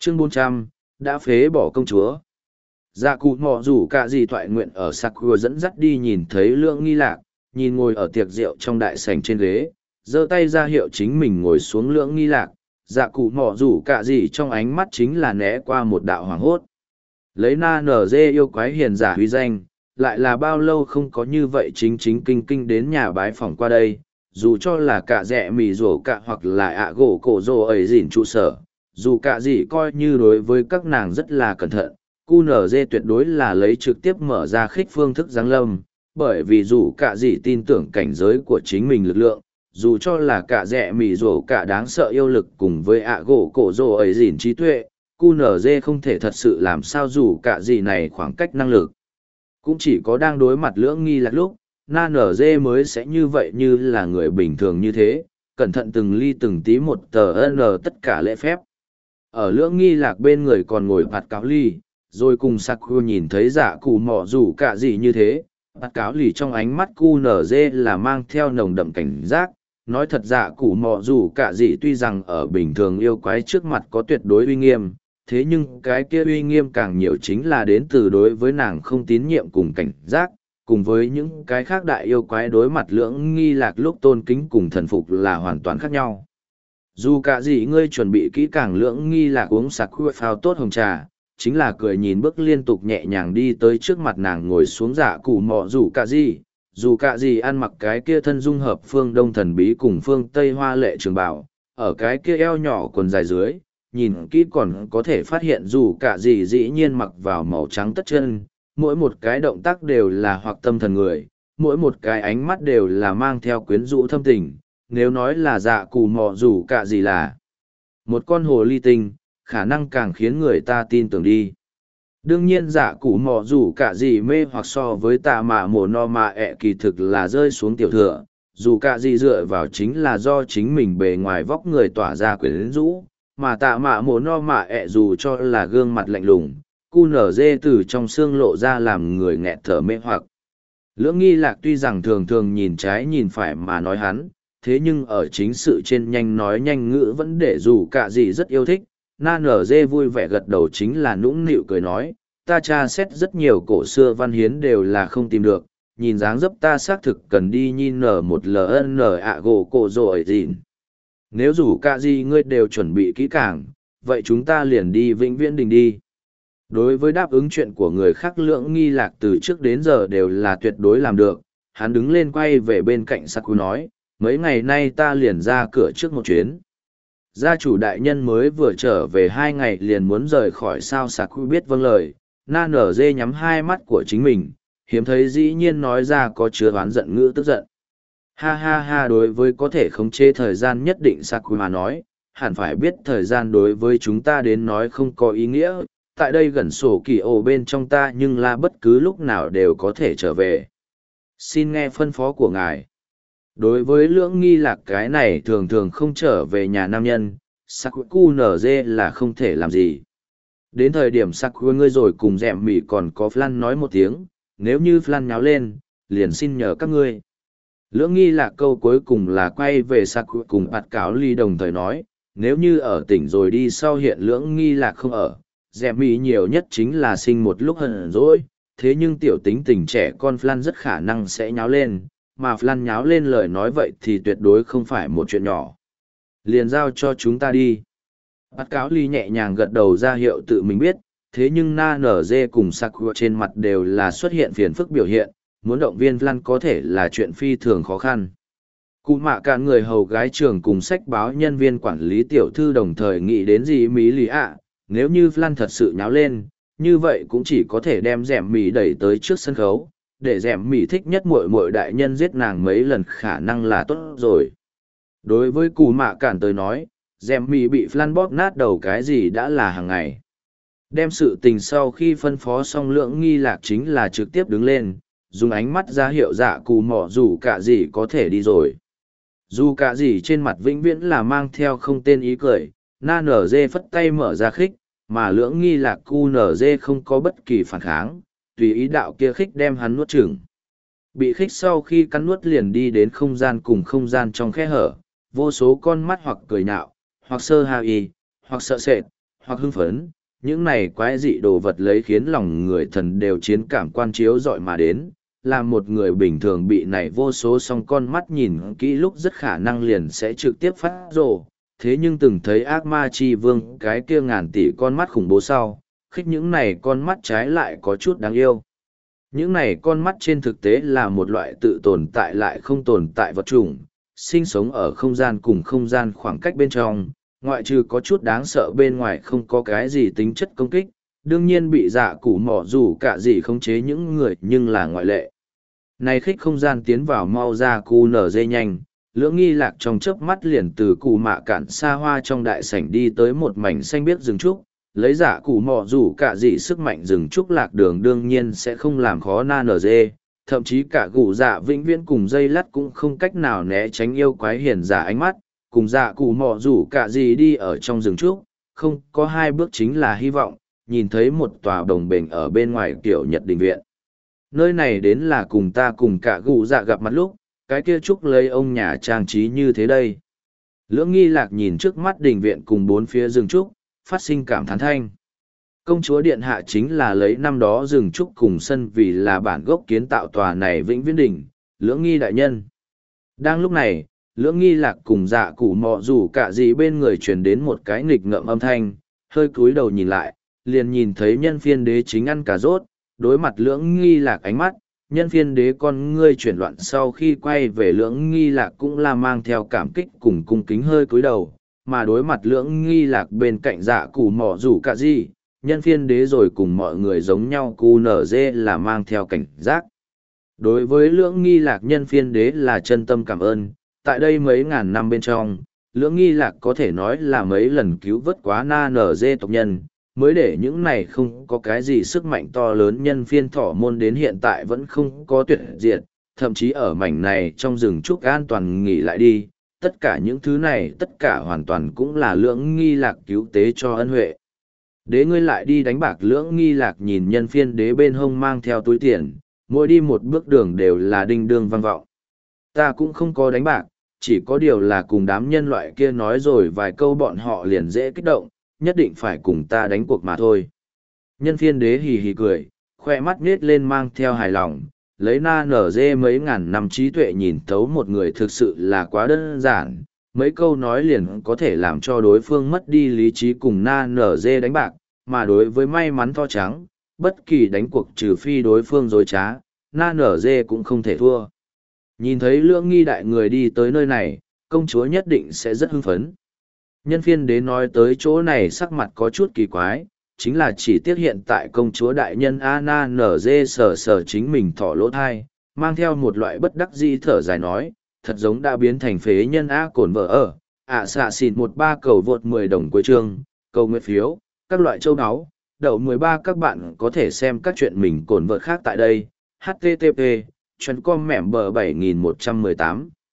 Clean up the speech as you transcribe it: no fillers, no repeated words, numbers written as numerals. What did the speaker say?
Chương 400, đã phế bỏ công chúa. Dạ cụ mò rủ cả gì thoại nguyện ở Sakura dẫn dắt đi nhìn thấy Lưỡng Nghi Lạc, nhìn ngồi ở tiệc rượu trong đại sảnh trên ghế, giơ tay ra hiệu chính mình ngồi xuống Lưỡng Nghi Lạc. Dạ cụ mò rủ cả gì trong ánh mắt chính là né qua một đạo hoàng hốt. Lấy na nở dê yêu quái hiền giả huy danh, lại là bao lâu không có như vậy chính chính kinh kinh đến nhà bái phỏng qua đây, dù cho là cả rẻ mì rổ cả hoặc là ạ gỗ cổ rổ ấy dỉn trụ sở, dù cả gì coi như đối với các nàng rất là cẩn thận, QNZ tuyệt đối là lấy trực tiếp mở ra khích phương thức giáng lâm, bởi vì dù cả gì tin tưởng cảnh giới của chính mình lực lượng, dù cho là cả rẻ mì rổ cả đáng sợ yêu lực cùng với ạ gỗ cổ rổ ấy dỉn trí tuệ, QNZ không thể thật sự làm sao dù cả gì này khoảng cách năng lực. Cũng chỉ có đang đối mặt Lưỡng Nghi Lạc lúc, NaNZ mới sẽ như vậy như là người bình thường như thế, cẩn thận từng ly từng tí một tờ N tất cả lễ phép. Ở Lưỡng Nghi Lạc bên người còn ngồi bạt cáo ly, rồi cùng Sakura nhìn thấy dạ cụ mỏ rủ cả gì như thế, bạt cáo ly trong ánh mắt QNZ là mang theo nồng đậm cảnh giác. Nói thật dạ cụ mỏ rủ cả gì tuy rằng ở bình thường yêu quái trước mặt có tuyệt đối uy nghiêm, thế nhưng cái kia uy nghiêm càng nhiều chính là đến từ đối với nàng không tín nhiệm cùng cảnh giác, cùng với những cái khác đại yêu quái đối mặt Lưỡng Nghi Lạc lúc tôn kính cùng thần phục là hoàn toàn khác nhau. Dù cả gì ngươi chuẩn bị kỹ càng Lưỡng Nghi Lạc uống sặc khuya phao tốt hồng trà, chính là cười nhìn bước liên tục nhẹ nhàng đi tới trước mặt nàng ngồi xuống dạ cụ mọ dù cả gì ăn mặc cái kia thân dung hợp phương đông thần bí cùng phương tây hoa lệ trường bảo, ở cái kia eo nhỏ quần dài dưới, nhìn kỹ còn có thể phát hiện dù cả gì dĩ nhiên mặc vào màu trắng tất chân, mỗi một cái động tác đều là hoặc tâm thần người, mỗi một cái ánh mắt đều là mang theo quyến rũ thâm tình, nếu nói là dạ cù mò dù cả gì là một con hồ ly tinh, khả năng càng khiến người ta tin tưởng đi. Đương nhiên dạ cù mò dù cả gì mê hoặc so với tạ mạ mồ no mạ ẹ kỳ thực là rơi xuống tiểu thừa, dù cả gì dựa vào chính là do chính mình bề ngoài vóc người tỏa ra quyến rũ, mà tạ mạ mồ no mạ ẹ dù cho là gương mặt lạnh lùng, cu nở dê từ trong xương lộ ra làm người nghẹt thở mê hoặc. Lưỡng Nghi Lạc tuy rằng thường thường nhìn trái nhìn phải mà nói hắn, thế nhưng ở chính sự trên nhanh nói nhanh ngữ vẫn để dù cả gì rất yêu thích. Na nở dê vui vẻ gật đầu chính là nũng nịu cười nói, ta tra xét rất nhiều cổ xưa văn hiến đều là không tìm được, nhìn dáng dấp ta xác thực cần đi nhìn nở một ln ạ gỗ cổ rồi gì. Nếu dù cả gì ngươi đều chuẩn bị kỹ càng, vậy chúng ta liền đi Vĩnh Viễn Đình đi. Đối với đáp ứng chuyện của người khác Lưỡng Nghi Lạc từ trước đến giờ đều là tuyệt đối làm được, hắn đứng lên quay về bên cạnh Saku nói, mấy ngày nay ta liền ra cửa trước một chuyến. Gia chủ đại nhân mới vừa trở về 2 ngày liền muốn rời khỏi sao Saku biết vâng lời, na nở dê nhắm hai mắt của chính mình, hiếm thấy dĩ nhiên nói ra có chứa oán giận ngữ tức giận. Ha ha ha đối với có thể khống chế thời gian nhất định Saku mà nói, hẳn phải biết thời gian đối với chúng ta đến nói không có ý nghĩa, tại đây gần sổ kỳ ổ bên trong ta nhưng là bất cứ lúc nào đều có thể trở về. Xin nghe phân phó của ngài. Đối với Lưỡng Nghi Lạc cái này thường thường không trở về nhà nam nhân, Saku nở dê là không thể làm gì. Đến thời điểm Saku ngươi rồi cùng dẹm mỉ còn có Flan nói một tiếng, nếu như Flan nháo lên, liền xin nhờ các ngươi. Lưỡng Nghi Lạc câu cuối cùng là quay về Saku cùng bạt cáo ly đồng thời nói, nếu như ở tỉnh rồi đi sau hiện Lưỡng Nghi Lạc không ở, dẹm mỉ nhiều nhất chính là sinh một lúc hận dỗi, thế nhưng tiểu tính tình trẻ con Flan rất khả năng sẽ nháo lên, mà Flan nháo lên lời nói vậy thì tuyệt đối không phải một chuyện nhỏ. Liền giao cho chúng ta đi. Bát cáo ly nhẹ nhàng gật đầu ra hiệu tự mình biết, thế nhưng na nở dê cùng Sakura trên mặt đều là xuất hiện phiền phức biểu hiện, muốn động viên Flan có thể là chuyện phi thường khó khăn. Cụ mạ cả người hầu gái trường cùng sách báo nhân viên quản lý tiểu thư đồng thời nghĩ đến gì Mỹ lì ạ, nếu như Flan thật sự nháo lên, như vậy cũng chỉ có thể đem dẻm mì đẩy tới trước sân khấu, để dẻm mì thích nhất muội muội đại nhân giết nàng mấy lần khả năng là tốt rồi. Đối với cụ mạ cản tới nói, dẻm mì bị Flan bóp nát đầu cái gì đã là hàng ngày. Đem sự tình sau khi phân phó xong Lưỡng Nghi Lạc chính là trực tiếp đứng lên, dùng ánh mắt ra hiệu dạ cụ mỏ dù cả gì có thể đi rồi. Dù cả gì trên mặt vĩnh viễn là mang theo không tên ý cười, na nở dê phất tay mở ra khích, mà Lưỡng Nghi Lạc cu nở dê không có bất kỳ phản kháng, tùy ý đạo kia khích đem hắn nuốt chửng. Bị khích sau khi cắn nuốt liền đi đến không gian cùng không gian trong khe hở, vô số con mắt hoặc cười nhạo, hoặc sơ hào y, hoặc sợ sệt, hoặc hưng phấn, những này quái dị đồ vật lấy khiến lòng người thần đều chiến cảm quan chiếu dọi mà đến, làm một người bình thường bị này vô số song con mắt nhìn kỹ lúc rất khả năng liền sẽ trực tiếp phát rồ. Thế nhưng từng thấy ác ma chi vương cái kia ngàn tỷ con mắt khủng bố sau, khích những này con mắt trái lại có chút đáng yêu. Những này con mắt trên thực tế là một loại tự tồn tại lại không tồn tại vật chủng, sinh sống ở không gian cùng không gian khoảng cách bên trong, ngoại trừ có chút đáng sợ bên ngoài không có cái gì tính chất công kích, đương nhiên bị dạ củ mỏ dù cả gì khống chế những người nhưng là ngoại lệ. Này khích không gian tiến vào mau ra cu nở dây nhanh, lưỡng nghi lạc trong chớp mắt liền từ cụ mạ cản xa hoa trong đại sảnh đi tới một mảnh xanh biếc rừng trúc, lấy giả cụ mỏ rủ cả dị sức mạnh rừng trúc lạc đường đương nhiên sẽ không làm khó na nở dê, thậm chí cả cụ dạ vĩnh viễn cùng dây lắt cũng không cách nào né tránh yêu quái hiền giả ánh mắt, cùng dạ cụ mỏ rủ cả dị đi ở trong rừng trúc, không có hai bước chính là hy vọng, nhìn thấy một tòa đồng bền ở bên ngoài kiểu Nhật đình viện. Nơi này đến là cùng ta cùng cả cụ dạ gặp mặt lúc, cái kia trúc lấy ông nhà trang trí như thế đây. Lưỡng nghi lạc nhìn trước mắt đình viện cùng bốn phía rừng trúc, phát sinh cảm thán thanh. Công chúa điện hạ chính là lấy năm đó rừng trúc cùng sân vì là bản gốc kiến tạo tòa này vĩnh viễn đỉnh, lưỡng nghi đại nhân. Đang lúc này, lưỡng nghi lạc cùng dạ củ mọ rủ cả gì bên người truyền đến một cái nghịch ngợm âm thanh, hơi cúi đầu nhìn lại, liền nhìn thấy nhân phiên đế chính ăn cà rốt, đối mặt lưỡng nghi lạc ánh mắt, nhân phiên đế con ngươi chuyển loạn sau khi quay về lưỡng nghi lạc cũng là mang theo cảm kích cùng cung kính hơi cúi đầu, mà đối mặt lưỡng nghi lạc bên cạnh dạ củ mỏ rủ cả gì, nhân phiên đế rồi cùng mọi người giống nhau cu nở dê là mang theo cảnh giác. Đối với lưỡng nghi lạc nhân phiên đế là chân tâm cảm ơn, tại đây mấy ngàn năm bên trong, lưỡng nghi lạc có thể nói là mấy lần cứu vớt quá na nở dê tộc nhân, mới để những này không có cái gì sức mạnh to lớn nhân phiên thỏ môn đến hiện tại vẫn không có tuyệt diệt, thậm chí ở mảnh này trong rừng trúc an toàn nghỉ lại đi, tất cả những thứ này tất cả hoàn toàn cũng là lưỡng nghi lạc cứu tế cho ân huệ. Đế ngươi lại đi đánh bạc lưỡng nghi lạc nhìn nhân phiên đế bên hông mang theo túi tiền, mỗi đi một bước đường đều là đinh đương vang vọng. Ta cũng không có đánh bạc, chỉ có điều là cùng đám nhân loại kia nói rồi vài câu bọn họ liền dễ kích động, nhất định phải cùng ta đánh cuộc mà thôi. Nhân phiên đế hì hì cười, khoe mắt nết lên mang theo hài lòng, lấy na nở dê mấy ngàn năm trí tuệ nhìn thấu một người thực sự là quá đơn giản, mấy câu nói liền có thể làm cho đối phương mất đi lý trí cùng na nở dê đánh bạc, mà đối với may mắn tho trắng, bất kỳ đánh cuộc trừ phi đối phương dối trá, na nở dê cũng không thể thua. Nhìn thấy lưỡng nghi đại người đi tới nơi này, công chúa nhất định sẽ rất hưng phấn. Nhân phiên đế nói tới chỗ này sắc mặt có chút kỳ quái, chính là chỉ tiếc hiện tại công chúa đại nhân Anna nở dê sờ sờ chính mình thỏ lỗ thai, mang theo một loại bất đắc dĩ thở dài nói, thật giống đã biến thành phế nhân A cổn vợ ở, xạ xịn 13 cầu vượt 10 đồng cuối chương, cầu nguyện phiếu, các loại châu áo, đậu 13 các bạn có thể xem các chuyện mình cổn vợ khác tại đây, http, chuyên com mẻm bờ 7118.